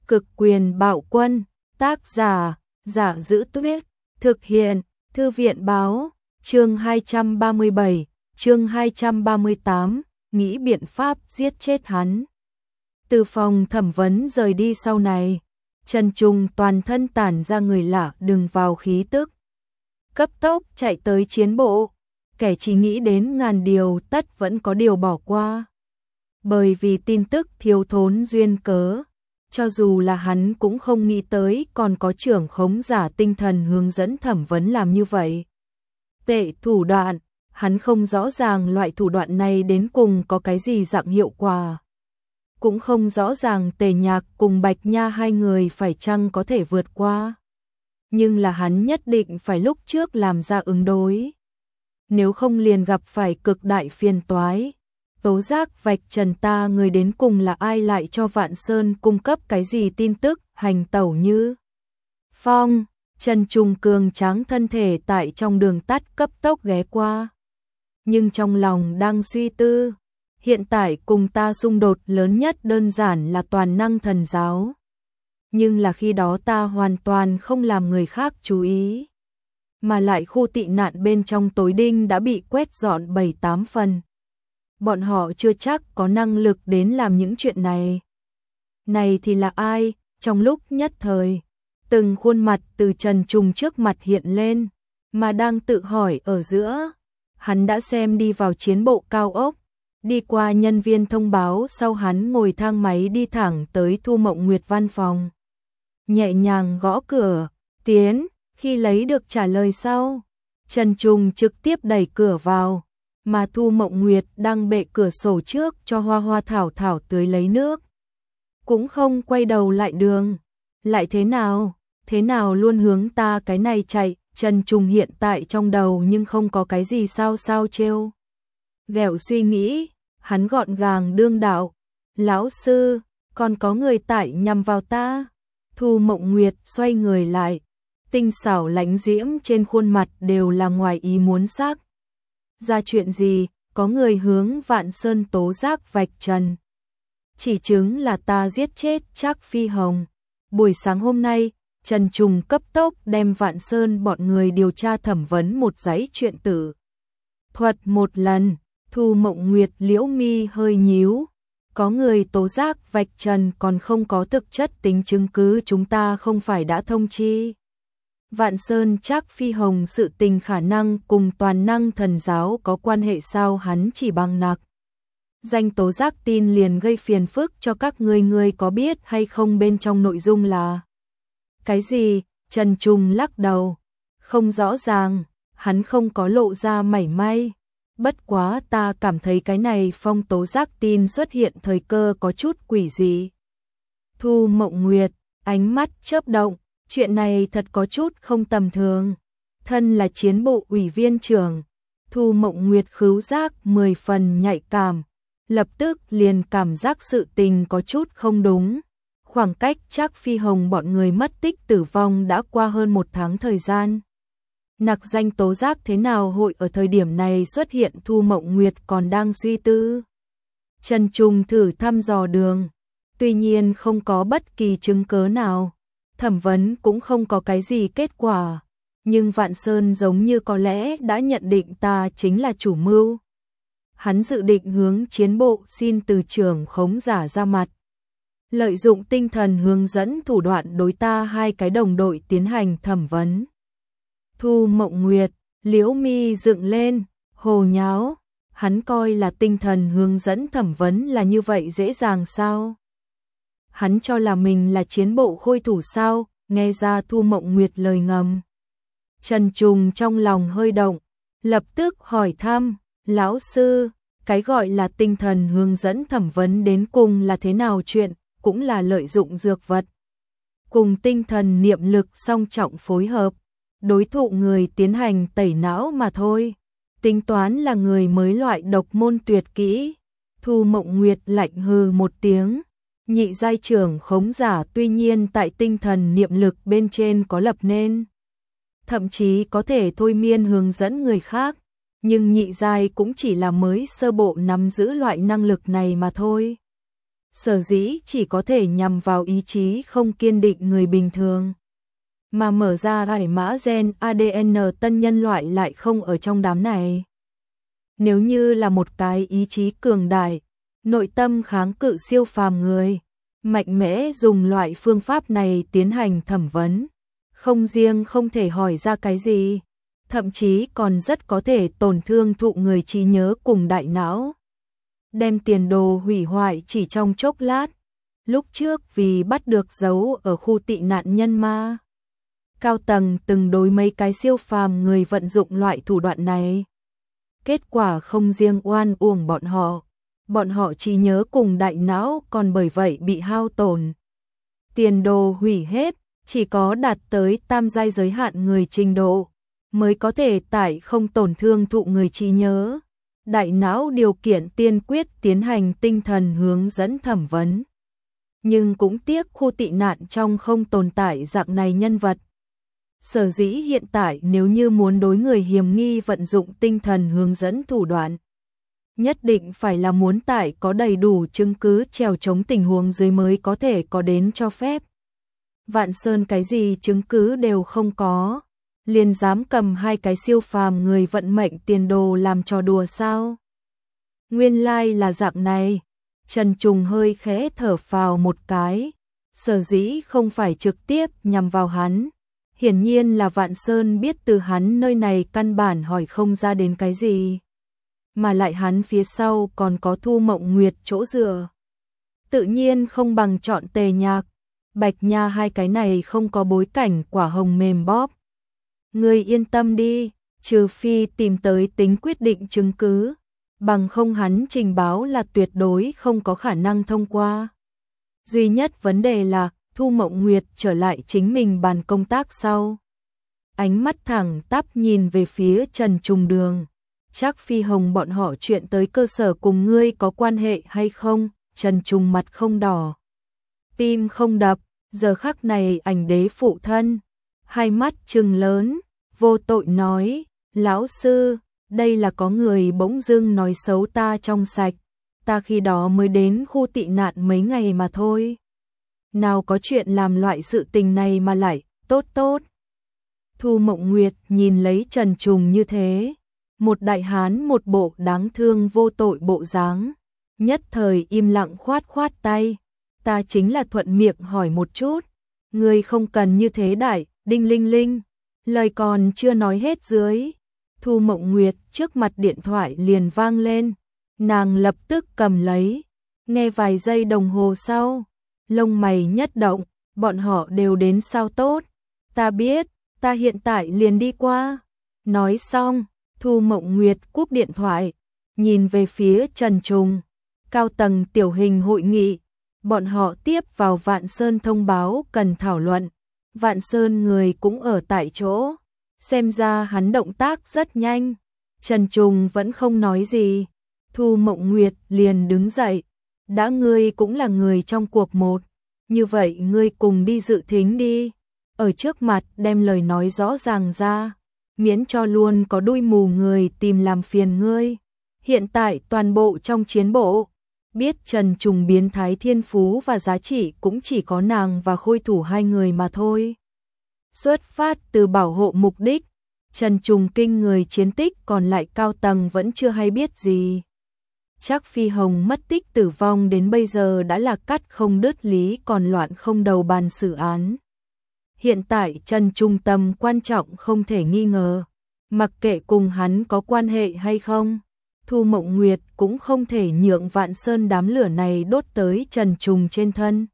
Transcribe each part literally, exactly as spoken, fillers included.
Cực quyền bạo quân, tác giả, Giả Giữ Tuyết, thực hiện, Thư viện báo, chương hai trăm ba mươi bảy, chương hai trăm ba mươi tám, nghĩ biện pháp giết chết hắn. Từ phòng thẩm vấn rời đi sau này, Trần Trung toàn thân tản ra người lạ đừng vào khí tức. Cấp tốc chạy tới chiến bộ, kẻ chỉ nghĩ đến ngàn điều tất vẫn có điều bỏ qua. Bởi vì tin tức thiếu thốn duyên cớ, cho dù là hắn cũng không nghĩ tới còn có trưởng khống giả tinh thần hướng dẫn thẩm vấn làm như vậy. Tệ thủ đoạn, hắn không rõ ràng loại thủ đoạn này đến cùng có cái gì dạng hiệu quả. Cũng không rõ ràng Tề Nhạc cùng Bạch Nha hai người phải chăng có thể vượt qua. Nhưng là hắn nhất định phải lúc trước làm ra ứng đối. Nếu không liền gặp phải cực đại phiền toái. Tố giác vạch trần ta người đến cùng là ai, lại cho Vạn Sơn cung cấp cái gì tin tức, hành tẩu như phong. Trần Trung cường tráng thân thể tại trong đường tắt cấp tốc ghé qua. Nhưng trong lòng đang suy tư, hiện tại cùng ta xung đột lớn nhất đơn giản là toàn năng thần giáo. Nhưng là khi đó ta hoàn toàn không làm người khác chú ý. Mà lại khu tị nạn bên trong tối đinh đã bị quét dọn bảy tám phần. Bọn họ chưa chắc có năng lực đến làm những chuyện này. Này thì là ai? Trong lúc nhất thời, từng khuôn mặt từ Trần Trung trước mặt hiện lên, mà đang tự hỏi ở giữa. Hắn đã xem đi vào chiến bộ cao ốc, đi qua nhân viên thông báo, sau hắn ngồi thang máy đi thẳng tới Thu Mộng Nguyệt văn phòng. Nhẹ nhàng gõ cửa, tiến, khi lấy được trả lời sau, Trần Trung trực tiếp đẩy cửa vào, mà Thu Mộng Nguyệt đang bệ cửa sổ trước cho Hoa Hoa Thảo Thảo tưới lấy nước. Cũng không quay đầu lại đường, lại thế nào, thế nào luôn hướng ta cái này chạy. Trần Trung hiện tại trong đầu nhưng không có cái gì sao sao trêu ghẹo suy nghĩ, hắn gọn gàng đương đạo. Lão sư, còn có người tại nhằm vào ta. Thu Mộng Nguyệt xoay người lại, tinh xảo lãnh diễm trên khuôn mặt đều là ngoài ý muốn sắc. Ra chuyện gì, có người hướng Vạn Sơn tố giác vạch trần. Chỉ chứng là ta giết chết Trác Phi Hồng. Buổi sáng hôm nay, Trần Trung cấp tốc đem Vạn Sơn bọn người điều tra thẩm vấn một dãy chuyện tử. Thuật một lần, Thu Mộng Nguyệt liễu mi hơi nhíu. Có người tố giác vạch trần còn không có thực chất tính chứng cứ, chúng ta không phải đã thông chi. Vạn Sơn Trác Phi Hồng sự tình khả năng cùng toàn năng thần giáo có quan hệ sao? Hắn chỉ bằng nặc danh tố giác tin liền gây phiền phức cho các ngươi, ngươi có biết hay không bên trong nội dung là cái gì? Trần Trung lắc đầu, không rõ ràng, hắn không có lộ ra mảy may. Bất quá ta cảm thấy cái này phong tố giác tin xuất hiện thời cơ có chút quỷ dị. Thu Mộng Nguyệt, ánh mắt chớp động, chuyện này thật có chút không tầm thường. Thân là chiến bộ ủy viên trưởng, Thu Mộng Nguyệt khứu giác mười phần nhạy cảm, lập tức liền cảm giác sự tình có chút không đúng. Khoảng cách Trác Phi Hồng bọn người mất tích tử vong đã qua hơn một tháng thời gian. Nặc danh tố giác thế nào hội ở thời điểm này xuất hiện? Thu Mộng Nguyệt còn đang suy tư. Trần Trung thử thăm dò đường, tuy nhiên không có bất kỳ chứng cớ nào. Thẩm vấn cũng không có cái gì kết quả, nhưng Vạn Sơn giống như có lẽ đã nhận định ta chính là chủ mưu. Hắn dự định hướng chiến bộ xin từ trưởng khống giả ra mặt, lợi dụng tinh thần hướng dẫn thủ đoạn đối ta hai cái đồng đội tiến hành thẩm vấn. Thu Mộng Nguyệt, liễu mi dựng lên, hồ nháo, hắn coi là tinh thần hướng dẫn thẩm vấn là như vậy dễ dàng sao? Hắn cho là mình là chiến bộ khôi thủ sao? Nghe ra Thu Mộng Nguyệt lời ngầm, Trần Trung trong lòng hơi động, lập tức hỏi thăm, lão sư, cái gọi là tinh thần hướng dẫn thẩm vấn đến cùng là thế nào chuyện? Cũng là lợi dụng dược vật cùng tinh thần niệm lực song trọng phối hợp, đối thụ người tiến hành tẩy não mà thôi. Tính toán là người mới loại độc môn tuyệt kỹ. Thu Mộng Nguyệt lạnh hừ một tiếng, nhị giai trưởng khống giả tuy nhiên tại tinh thần niệm lực bên trên có lập nên, thậm chí có thể thôi miên hướng dẫn người khác, nhưng nhị giai cũng chỉ là mới sơ bộ nắm giữ loại năng lực này mà thôi. sở dĩ chỉ có thể nhằm vào ý chí không kiên định người bình thường. Mà mở ra giải mã gen a đê en tân nhân loại lại không ở trong đám này. Nếu như là một cái ý chí cường đại, nội tâm kháng cự siêu phàm người, mạnh mẽ dùng loại phương pháp này tiến hành thẩm vấn, không riêng không thể hỏi ra cái gì, thậm chí còn rất có thể tổn thương thụ người trí nhớ cùng đại não, đem tiền đồ hủy hoại chỉ trong chốc lát. Lúc trước vì bắt được dấu ở khu tị nạn nhân ma, cao tầng từng đối mấy cái siêu phàm người vận dụng loại thủ đoạn này. Kết quả không riêng oan uổng bọn họ, bọn họ trí nhớ cùng đại não còn bởi vậy bị hao tổn. Tiền đồ hủy hết, chỉ có đạt tới tam giai giới hạn người trình độ, mới có thể tại không tổn thương thụ người trí nhớ, đại não điều kiện tiên quyết tiến hành tinh thần hướng dẫn thẩm vấn. Nhưng cũng tiếc khu tị nạn trong không tồn tại dạng này nhân vật. Sở dĩ hiện tại nếu như muốn đối người hiểm nghi vận dụng tinh thần hướng dẫn thủ đoạn, nhất định phải là muốn tại có đầy đủ chứng cứ trèo chống tình huống dưới mới có thể có đến cho phép. Vạn Sơn cái gì chứng cứ đều không có, liền dám cầm hai cái siêu phàm người vận mệnh tiền đồ làm trò đùa sao? Nguyên lai like là dạng này. Trần Trùng hơi khẽ thở phào một cái, sở dĩ không phải trực tiếp nhằm vào hắn. Hiển nhiên là Vạn Sơn biết từ hắn nơi này căn bản hỏi không ra đến cái gì. Mà lại hắn phía sau còn có Thu Mộng Nguyệt chỗ dựa. Tự nhiên không bằng chọn Tề Nhạc, Bạch Nha hai cái này không có bối cảnh quả hồng mềm bóp. Ngươi yên tâm đi, trừ phi tìm tới tính quyết định chứng cứ, bằng không hắn trình báo là tuyệt đối không có khả năng thông qua. Duy nhất vấn đề là Thu Mộng Nguyệt trở lại chính mình bàn công tác sau. Ánh mắt thẳng tắp nhìn về phía Trần Trùng Đường. Chắc Phi Hồng bọn họ chuyện tới cơ sở cùng ngươi có quan hệ hay không? Trần Trùng mặt không đỏ, tim không đập, giờ khắc này ảnh đế phụ thân, hai mắt trừng lớn, vô tội nói, lão sư, đây là có người bỗng dưng nói xấu ta trong sạch, ta khi đó mới đến khu tị nạn mấy ngày mà thôi. Nào có chuyện làm loại sự tình này mà lại, tốt tốt. Thu Mộng Nguyệt nhìn lấy Trần Trùng như thế, một đại hán một bộ đáng thương vô tội bộ dáng, nhất thời im lặng khoát khoát tay, ta chính là thuận miệng hỏi một chút, ngươi không cần như thế đại, đinh linh linh, lời còn chưa nói hết dưới. Thu Mộng Nguyệt trước mặt điện thoại liền vang lên, nàng lập tức cầm lấy, nghe vài giây đồng hồ sau, lông mày nhất động, bọn họ đều đến sao tốt, ta biết, ta hiện tại liền đi qua. Nói xong, Thu Mộng Nguyệt cúp điện thoại, nhìn về phía Trần Trùng, cao tầng tiểu hình hội nghị, bọn họ tiếp vào Vạn Sơn thông báo cần thảo luận, Vạn Sơn người cũng ở tại chỗ, xem ra hắn động tác rất nhanh. Trần Trùng vẫn không nói gì, Thu Mộng Nguyệt liền đứng dậy, đã ngươi cũng là người trong cuộc một, như vậy ngươi cùng đi dự thính đi, ở trước mặt đem lời nói rõ ràng ra, miễn cho luôn có đuôi mù người tìm làm phiền ngươi. Hiện tại toàn bộ trong chiến bộ, biết Trần Trùng biến thái thiên phú và giá trị cũng chỉ có nàng và Khôi Thủ hai người mà thôi. Xuất phát từ bảo hộ mục đích, Trần Trùng kinh người chiến tích còn lại cao tầng vẫn chưa hay biết gì. Chắc Phi Hồng mất tích tử vong đến bây giờ đã là cắt không đứt lý còn loạn không đầu bàn xử án. Hiện tại Trần Trùng tầm quan trọng không thể nghi ngờ, mặc kệ cùng hắn có quan hệ hay không, Thu Mộng Nguyệt cũng không thể nhượng Vạn Sơn đám lửa này đốt tới Trần Trùng trên thân.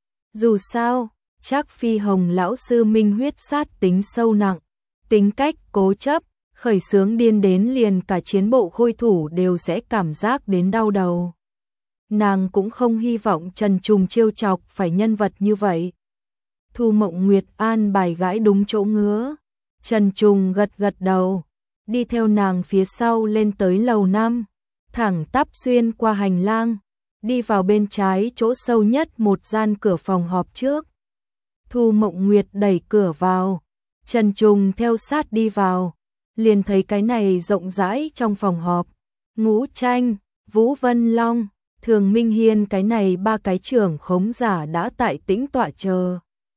Dù sao, chắc Phi Hồng lão sư minh huyết sát tính sâu nặng, tính cách cố chấp, khởi xướng điên đến liền cả chiến bộ Khôi Thủ đều sẽ cảm giác đến đau đầu. Nàng cũng không hy vọng Trần Trùng trêu chọc phải nhân vật như vậy. Thu Mộng Nguyệt an bài gãi đúng chỗ ngứa, Trần Trùng gật gật đầu, đi theo nàng phía sau lên tới lầu năm, thẳng tắp xuyên qua hành lang, đi vào bên trái chỗ sâu nhất một gian cửa phòng họp trước. Thu Mộng Nguyệt đẩy cửa vào, Trần Trùng theo sát đi vào, liền thấy cái này rộng rãi trong phòng họp, Ngũ Tranh, Vũ Vân Long, Thường Minh Hiên cái này ba cái trưởng khống giả đã tại tĩnh tọa chờ.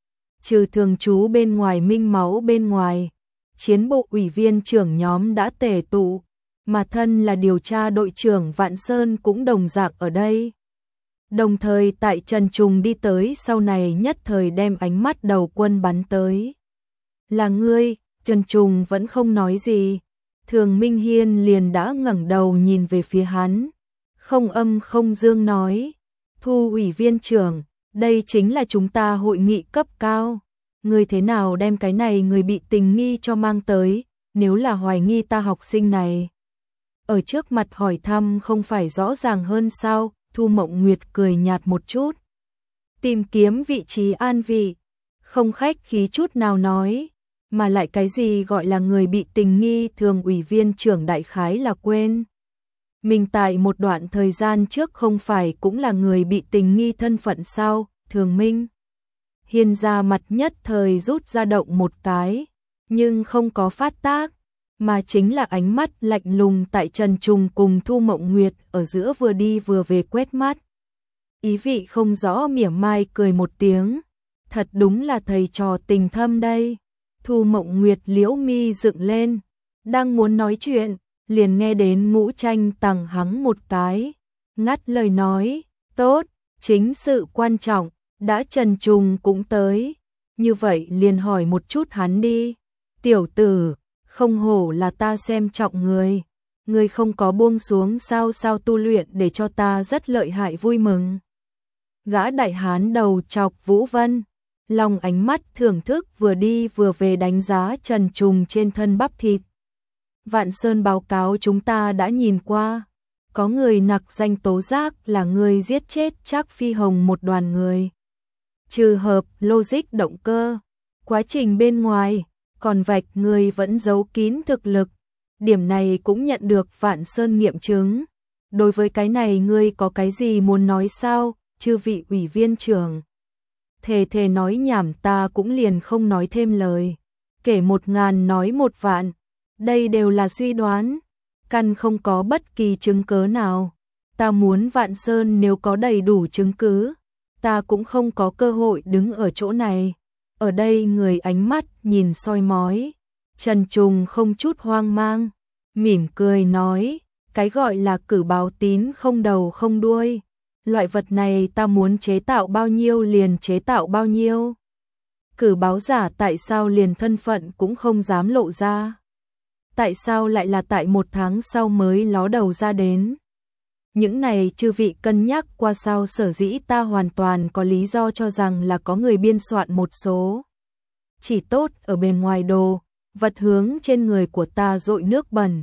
Trừ thường trú bên ngoài Minh Máu bên ngoài, chiến bộ ủy viên trưởng nhóm đã tề tụ, mà thân là điều tra đội trưởng Vạn Sơn cũng đồng dạng ở đây. Đồng thời tại Trần Trùng đi tới sau này nhất thời đem ánh mắt đầu quân bắn tới. Là ngươi, Trần Trùng vẫn không nói gì. Thường Minh Hiên liền đã ngẩng đầu nhìn về phía hắn. Không âm không dương nói. Thu ủy viên trưởng, đây chính là chúng ta hội nghị cấp cao. Ngươi thế nào đem cái này người bị tình nghi cho mang tới, nếu là hoài nghi ta học sinh này. Ở trước mặt hỏi thăm không phải rõ ràng hơn sao? Thu Mộng Nguyệt cười nhạt một chút. Tìm kiếm vị trí an vị, không khách khí chút nào nói, mà lại cái gì gọi là người bị tình nghi thường ủy viên trưởng đại khái là quên. Mình tại một đoạn thời gian trước không phải cũng là người bị tình nghi thân phận sao? Thường Minh Hiên ra mặt nhất thời rút ra động một cái, nhưng không có phát tác, mà chính là ánh mắt lạnh lùng tại Trần Trùng cùng Thu Mộng Nguyệt ở giữa vừa đi vừa về quét mắt. Ý vị không rõ mỉa mai cười một tiếng, thật đúng là thầy trò tình thâm đây. Thu Mộng Nguyệt liễu mi dựng lên, đang muốn nói chuyện, liền nghe đến Ngũ Tranh tằng hắng một cái, ngắt lời nói, tốt, chính sự quan trọng, đã Trần Trùng cũng tới, như vậy liền hỏi một chút hắn đi. Tiểu tử, không hổ là ta xem trọng người, người không có buông xuống sao sao tu luyện để cho ta rất lợi hại vui mừng. Gã đại hán đầu chọc Vũ Vân, lòng ánh mắt thưởng thức vừa đi vừa về đánh giá Trần Trùng trên thân bắp thịt. Vạn Sơn báo cáo chúng ta đã nhìn qua, có người nặc danh tố giác là người giết chết Trác Phi Hồng một đoàn người. Trừ hợp logic động cơ, quá trình bên ngoài, còn vạch người vẫn giấu kín thực lực. Điểm này cũng nhận được Vạn Sơn nghiệm chứng. Đối với cái này ngươi có cái gì muốn nói sao, chư vị ủy viên trưởng? Thề thề nói nhảm ta cũng liền không nói thêm lời. Kể một ngàn nói một vạn, đây đều là suy đoán, căn không có bất kỳ chứng cứ nào. Ta muốn Vạn Sơn nếu có đầy đủ chứng cứ, ta cũng không có cơ hội đứng ở chỗ này. Ở đây người ánh mắt nhìn soi mói, Trần Trùng không chút hoang mang, mỉm cười nói, cái gọi là cử báo tín không đầu không đuôi, loại vật này ta muốn chế tạo bao nhiêu liền chế tạo bao nhiêu. Cử báo giả tại sao liền thân phận cũng không dám lộ ra? Tại sao lại là tại một tháng sau mới ló đầu ra đến? Những này chư vị cân nhắc qua sao? Sở dĩ ta hoàn toàn có lý do cho rằng là có người biên soạn một số chỉ tốt ở bên ngoài đồ, vật hướng trên người của ta dội nước bẩn,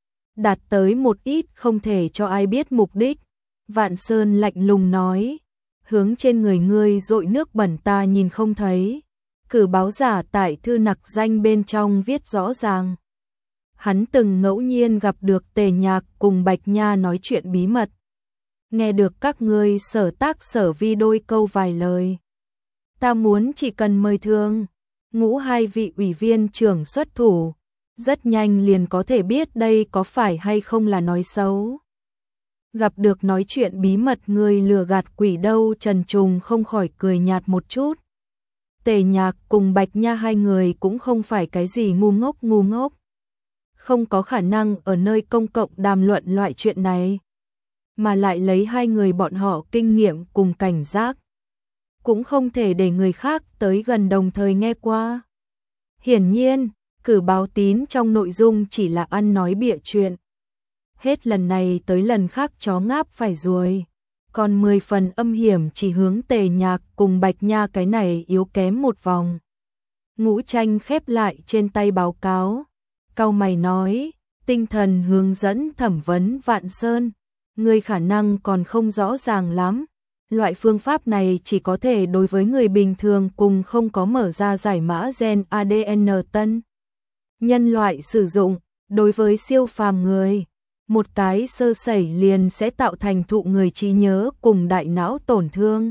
đạt tới một ít không thể cho ai biết mục đích. Vạn Sơn lạnh lùng nói, hướng trên người ngươi dội nước bẩn ta nhìn không thấy. Cử báo giả tại thư nặc danh bên trong viết rõ ràng. Hắn từng ngẫu nhiên gặp được Tề Nhạc cùng Bạch Nha nói chuyện bí mật. Nghe được các ngươi sở tác sở vi đôi câu vài lời. Ta muốn chỉ cần mời thương, ngũ hai vị ủy viên trưởng xuất thủ, rất nhanh liền có thể biết đây có phải hay không là nói xấu. Gặp được nói chuyện bí mật người lừa gạt quỷ đâu? Trần Trùng không khỏi cười nhạt một chút. Tề Nhạc cùng Bạch Nha hai người cũng không phải cái gì ngu ngốc ngu ngốc. Không có khả năng ở nơi công cộng đàm luận loại chuyện này. Mà lại lấy hai người bọn họ kinh nghiệm cùng cảnh giác. Cũng không thể để người khác tới gần đồng thời nghe qua. Hiển nhiên, cử báo tín trong nội dung chỉ là ăn nói bịa chuyện. Hết lần này tới lần khác chó ngáp phải ruồi. Còn mười phần âm hiểm chỉ hướng Tề Nhạc cùng Bạch Nha cái này yếu kém một vòng. Ngũ Tranh khép lại trên tay báo cáo. Cau mày nói, tinh thần hướng dẫn thẩm vấn Vạn Sơn. Người khả năng còn không rõ ràng lắm. Loại phương pháp này chỉ có thể đối với người bình thường cùng không có mở ra giải mã gen a đê en tân nhân loại sử dụng. Đối với siêu phàm người, một cái sơ sẩy liền sẽ tạo thành thụ người trí nhớ cùng đại não tổn thương,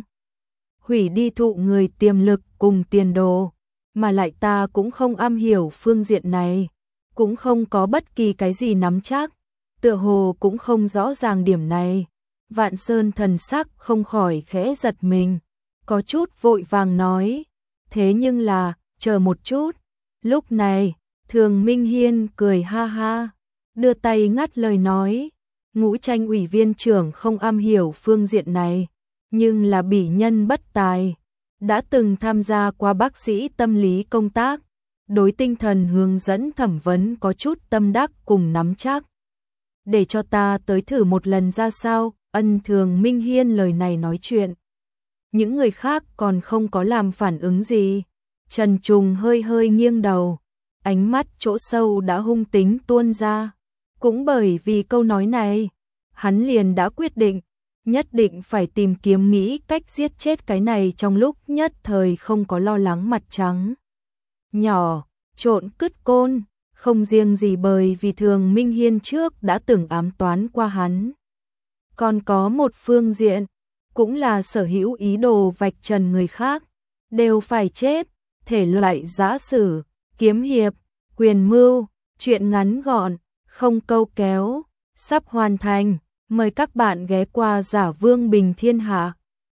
hủy đi thụ người tiềm lực cùng tiền đồ. Mà lại ta cũng không am hiểu phương diện này, cũng không có bất kỳ cái gì nắm chắc, tựa hồ cũng không rõ ràng điểm này. Vạn Sơn thần sắc không khỏi khẽ giật mình, có chút vội vàng nói, thế nhưng là, chờ một chút. Lúc này, Thường Minh Hiên cười ha ha, đưa tay ngắt lời nói, Ngũ Tranh ủy viên trưởng không am hiểu phương diện này, nhưng là bỉ nhân bất tài, đã từng tham gia qua bác sĩ tâm lý công tác, đối tinh thần hướng dẫn thẩm vấn có chút tâm đắc cùng nắm chắc. Để cho ta tới thử một lần ra sao? Ân Thường Minh Hiên lời này nói chuyện. Những người khác còn không có làm phản ứng gì. Trần Trùng hơi hơi nghiêng đầu, ánh mắt chỗ sâu đã hung tính tuôn ra. Cũng bởi vì câu nói này, hắn liền đã quyết định, nhất định phải tìm kiếm nghĩ cách giết chết cái này trong lúc nhất thời không có lo lắng mặt trắng. Nhỏ, trộn cứt côn, không riêng gì bởi vì Thường Minh Hiên trước đã từng ám toán qua hắn. Còn có một phương diện, cũng là sở hữu ý đồ vạch trần người khác, đều phải chết, thể loại giã sử, kiếm hiệp, quyền mưu, chuyện ngắn gọn, không câu kéo, sắp hoàn thành, mời các bạn ghé qua Giả Vương Bình Thiên Hạ.